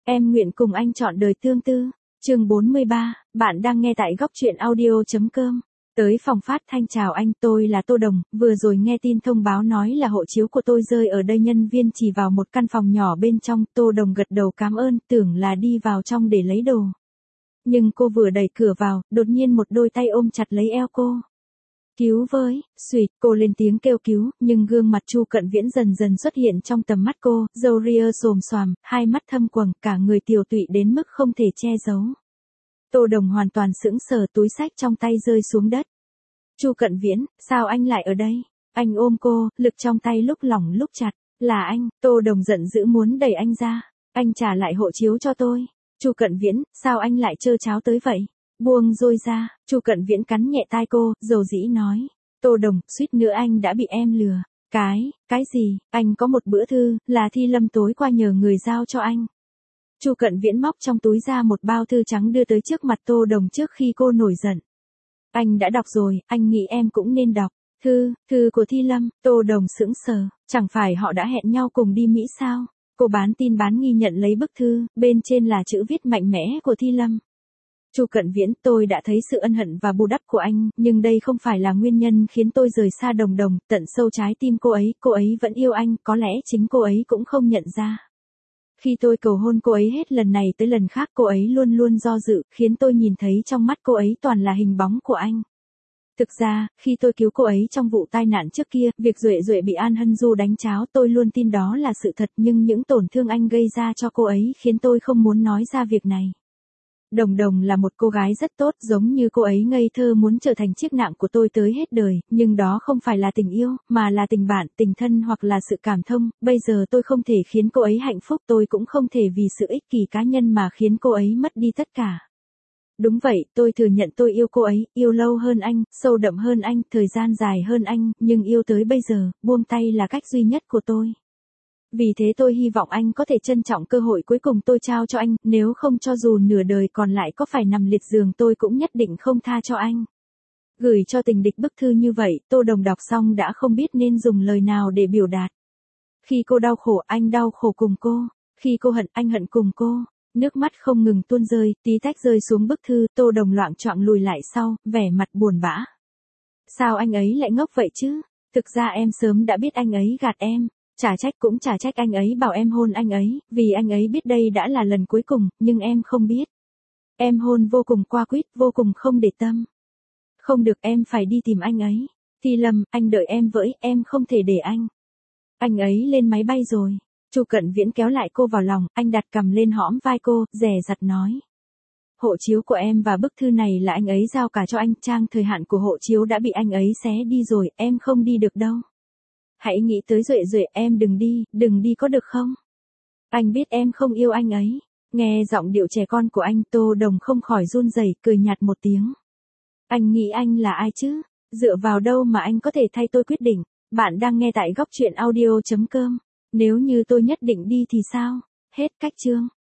Em nguyện cùng anh chọn đời tương tư. Chương 43, bạn đang nghe tại góc truyện audio.com. Tới phòng phát thanh chào anh, tôi là Tô Đồng, vừa rồi nghe tin thông báo nói là hộ chiếu của tôi rơi ở đây, nhân viên chỉ vào một căn phòng nhỏ bên trong. Tô Đồng gật đầu cảm ơn, tưởng là đi vào trong để lấy đồ. Nhưng cô vừa đẩy cửa vào, đột nhiên một đôi tay ôm chặt lấy eo cô. Cứu với, xuỵt, cô lên tiếng kêu cứu, nhưng gương mặt Chu Cận Viễn dần dần xuất hiện trong tầm mắt cô, râu ria xồm xoàm, hai mắt thâm quầng, cả người tiều tụy đến mức không thể che giấu. Tô Đồng hoàn toàn sững sờ, túi xách trong tay rơi xuống đất. Chu Cận Viễn, sao anh lại ở đây? Anh ôm cô, lực trong tay lúc lỏng lúc chặt. Là anh. Tô Đồng giận dữ muốn đẩy anh ra. Anh trả lại hộ chiếu cho tôi. Chu Cận Viễn, sao anh lại trơ tráo tới vậy? Buông rồi ra. Chu Cận Viễn cắn nhẹ tai cô, dầu dĩ nói. Tô Đồng, suýt nữa anh đã bị em lừa. Cái gì? Anh có một bữa thư, là Thi Lâm tối qua nhờ người giao cho anh. Chu Cận Viễn móc trong túi ra một bao thư trắng đưa tới trước mặt Tô Đồng trước khi cô nổi giận. Anh đã đọc rồi, anh nghĩ em cũng nên đọc. Thư của Thi Lâm. Tô Đồng sững sờ, chẳng phải họ đã hẹn nhau cùng đi Mỹ sao? Cô bán tin bán nghi nhận lấy bức thư, bên trên là chữ viết mạnh mẽ của Thi Lâm. Chu Cận Viễn, tôi đã thấy sự ân hận và bù đắp của anh, nhưng đây không phải là nguyên nhân khiến tôi rời xa Đồng Đồng, tận sâu trái tim cô ấy vẫn yêu anh, có lẽ chính cô ấy cũng không nhận ra. Khi tôi cầu hôn cô ấy hết lần này tới lần khác, cô ấy luôn luôn do dự, khiến tôi nhìn thấy trong mắt cô ấy toàn là hình bóng của anh. Thực ra, khi tôi cứu cô ấy trong vụ tai nạn trước kia, việc Duệ bị An Hân Du đánh cháo, tôi luôn tin đó là sự thật, nhưng những tổn thương anh gây ra cho cô ấy khiến tôi không muốn nói ra việc này. Đồng Đồng là một cô gái rất tốt, giống như cô ấy ngây thơ muốn trở thành chiếc nạng của tôi tới hết đời, nhưng đó không phải là tình yêu, mà là tình bạn, tình thân hoặc là sự cảm thông. Bây giờ tôi không thể khiến cô ấy hạnh phúc, tôi cũng không thể vì sự ích kỷ cá nhân mà khiến cô ấy mất đi tất cả. Đúng vậy, tôi thừa nhận tôi yêu cô ấy, yêu lâu hơn anh, sâu đậm hơn anh, thời gian dài hơn anh, nhưng yêu tới bây giờ, buông tay là cách duy nhất của tôi. Vì thế tôi hy vọng anh có thể trân trọng cơ hội cuối cùng tôi trao cho anh, nếu không cho dù nửa đời còn lại có phải nằm liệt giường tôi cũng nhất định không tha cho anh. Gửi cho tình địch bức thư như vậy, Tô Đồng đọc xong đã không biết nên dùng lời nào để biểu đạt. Khi cô đau khổ, anh đau khổ cùng cô. Khi cô hận, anh hận cùng cô. Nước mắt không ngừng tuôn rơi, tí tách rơi xuống bức thư, Tô Đồng loạng choạng lùi lại sau, vẻ mặt buồn bã. Sao anh ấy lại ngốc vậy chứ? Thực ra em sớm đã biết anh ấy gạt em. Chả trách anh ấy bảo em hôn anh ấy, vì anh ấy biết đây đã là lần cuối cùng, nhưng em không biết. Em hôn vô cùng qua quýt, vô cùng không để tâm. Không được, em phải đi tìm anh ấy. Thi Lâm, anh đợi em với, em không thể để anh. Anh ấy lên máy bay rồi. Chu Cận Viễn kéo lại cô vào lòng, anh đặt cằm lên hõm vai cô, dè dặt nói. Hộ chiếu của em và bức thư này là anh ấy giao cả cho anh, trang thời hạn của hộ chiếu đã bị anh ấy xé đi rồi, em không đi được đâu. Hãy nghĩ tới Duệ, em đừng đi có được không? Anh biết em không yêu anh ấy. Nghe giọng điệu trẻ con của anh, Tô Đồng không khỏi run rẩy, cười nhạt một tiếng. Anh nghĩ anh là ai chứ? Dựa vào đâu mà anh có thể thay tôi quyết định? Bạn đang nghe tại góc truyện audio.com. Nếu như tôi nhất định đi thì sao? Hết cách chương.